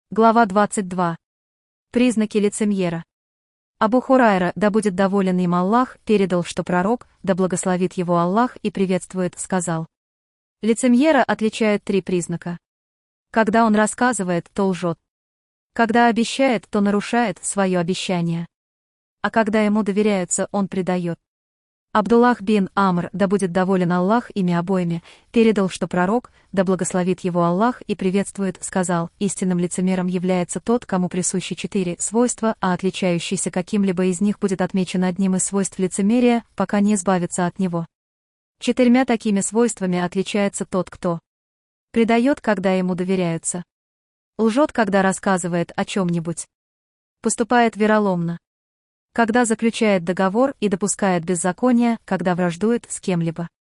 Глава 22. Признаки лицемьера. Абу Хурайра, да будет доволен им Аллах, передал, что пророк, да благословит его Аллах и приветствует, сказал. Лицемьера отличают три признака. Когда он рассказывает, то лжет. Когда обещает, то нарушает свое обещание. А когда ему доверяются, он предает. Абдуллах бин Амр, да будет доволен Аллах ими обоими, передал, что пророк, да благословит его Аллах и приветствует, сказал, истинным лицемером является тот, кому присущи четыре свойства, а отличающийся каким-либо из них будет отмечен одним из свойств лицемерия, пока не избавится от него. Четырьмя такими свойствами отличается тот, кто предает, когда ему доверяются, лжет, когда рассказывает о чем-нибудь, поступает вероломно, когда заключает договор и допускает беззаконие, когда враждует с кем-либо.